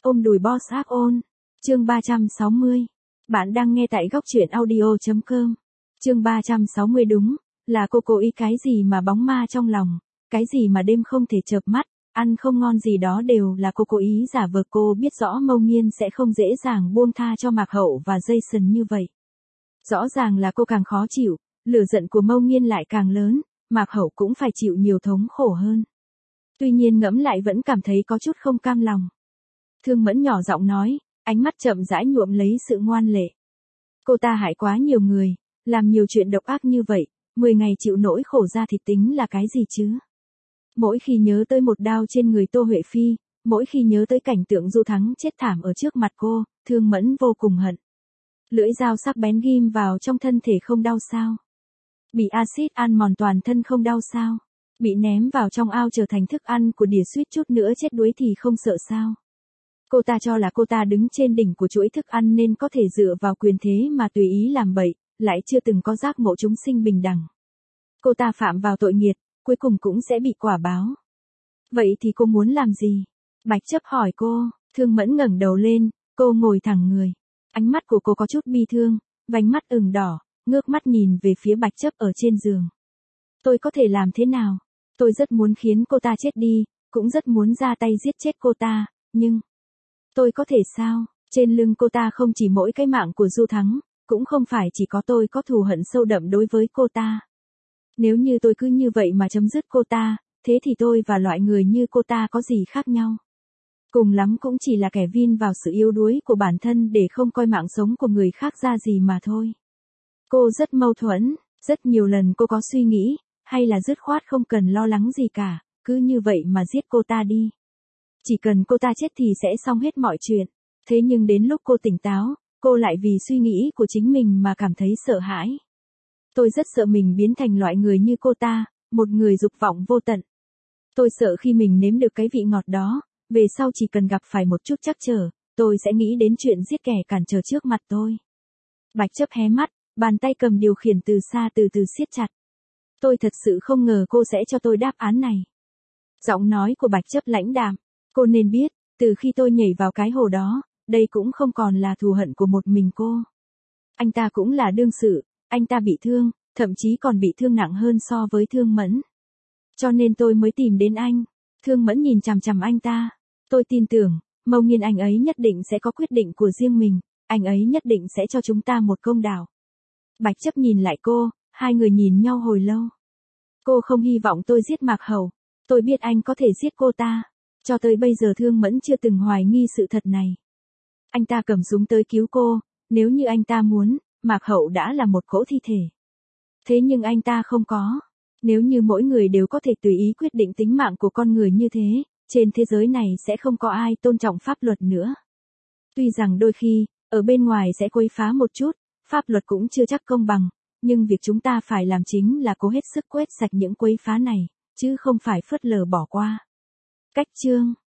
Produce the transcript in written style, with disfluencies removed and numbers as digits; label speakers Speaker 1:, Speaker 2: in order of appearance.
Speaker 1: ôm đùi boss áp ôn. Chương 360. Bạn đang nghe tại góc truyện audio.com. Chương 360 đúng, là cô cố ý cái gì mà bóng ma trong lòng, cái gì mà đêm không thể chợp mắt, ăn không ngon gì đó đều là cô cố ý giả vờ cô biết rõ Mâu Nghiên sẽ không dễ dàng buông tha cho Mạc Hậu và Jason như vậy. Rõ ràng là cô càng khó chịu, lửa giận của Mâu Nghiên lại càng lớn, Mạc Hậu cũng phải chịu nhiều thống khổ hơn. Tuy nhiên ngẫm lại vẫn cảm thấy có chút không cam lòng. Thương Mẫn nhỏ giọng nói, ánh mắt chậm rãi nhuộm lấy sự ngoan lệ. Cô ta hại quá nhiều người, làm nhiều chuyện độc ác như vậy, 10 ngày chịu nỗi khổ ra thì tính là cái gì chứ? Mỗi khi nhớ tới một đao trên người Tô Huệ Phi, mỗi khi nhớ tới cảnh tượng Du Thắng chết thảm ở trước mặt cô, Thương Mẫn vô cùng hận. Lưỡi dao sắc bén ghim vào trong thân thể không đau sao? Bị axit ăn mòn toàn thân không đau sao? Bị ném vào trong ao trở thành thức ăn của đỉa suýt chút nữa chết đuối thì không sợ sao? Cô ta cho là cô ta đứng trên đỉnh của chuỗi thức ăn nên có thể dựa vào quyền thế mà tùy ý làm bậy, lại chưa từng có giác ngộ chúng sinh bình đẳng. Cô ta phạm vào tội nghiệt, cuối cùng cũng sẽ bị quả báo. Vậy thì cô muốn làm gì? Bạch Chấp hỏi cô. Thương Mẫn ngẩng đầu lên, cô ngồi thẳng người. Ánh mắt của cô có chút bi thương, vành mắt ửng đỏ, ngước mắt nhìn về phía Bạch Chấp ở trên giường. Tôi có thể làm thế nào? Tôi rất muốn khiến cô ta chết đi, cũng rất muốn ra tay giết chết cô ta, nhưng... Tôi có thể sao? Trên lưng cô ta không chỉ mỗi cái mạng của Du Thắng, cũng không phải chỉ có tôi có thù hận sâu đậm đối với cô ta. Nếu như tôi cứ như vậy mà chấm dứt cô ta, thế thì tôi và loại người như cô ta có gì khác nhau? Cùng lắm cũng chỉ là kẻ vin vào sự yếu đuối của bản thân để không coi mạng sống của người khác ra gì mà thôi. Cô rất mâu thuẫn, rất nhiều lần cô có suy nghĩ, hay là dứt khoát không cần lo lắng gì cả, cứ như vậy mà giết cô ta đi. Chỉ cần cô ta chết thì sẽ xong hết mọi chuyện. Thế nhưng đến lúc cô tỉnh táo, cô lại vì suy nghĩ của chính mình mà cảm thấy sợ hãi. Tôi rất sợ mình biến thành loại người như cô ta, một người dục vọng vô tận. Tôi sợ khi mình nếm được cái vị ngọt đó, về sau chỉ cần gặp phải một chút trắc trở, tôi sẽ nghĩ đến chuyện giết kẻ cản trở trước mặt tôi. Bạch Chấp hé mắt, bàn tay cầm điều khiển từ xa từ từ siết chặt. Tôi thật sự không ngờ cô sẽ cho tôi đáp án này. Giọng nói của Bạch Chấp lãnh đạm. Cô nên biết, từ khi tôi nhảy vào cái hồ đó, đây cũng không còn là thù hận của một mình cô. Anh ta cũng là đương sự, anh ta bị thương, thậm chí còn bị thương nặng hơn so với Thương Mẫn. Cho nên tôi mới tìm đến anh. Thương Mẫn nhìn chằm chằm anh ta. Tôi tin tưởng, Mâu Nghiên anh ấy nhất định sẽ có quyết định của riêng mình, anh ấy nhất định sẽ cho chúng ta một công đạo. Bạch Chấp nhìn lại cô, hai người nhìn nhau hồi lâu. Cô không hy vọng tôi giết Mạc Hậu. Tôi biết anh có thể giết cô ta. Cho tới bây giờ Thương Mẫn chưa từng hoài nghi sự thật này. Anh ta cầm súng tới cứu cô, nếu như anh ta muốn, Mạc Hậu đã là một cỗ thi thể. Thế nhưng anh ta không có. Nếu như mỗi người đều có thể tùy ý quyết định tính mạng của con người như thế, trên thế giới này sẽ không có ai tôn trọng pháp luật nữa. Tuy rằng đôi khi, ở bên ngoài sẽ quấy phá một chút, pháp luật cũng chưa chắc công bằng, nhưng việc chúng ta phải làm chính là cố hết sức quét sạch những quấy phá này, chứ không phải phớt lờ bỏ qua. Cách chương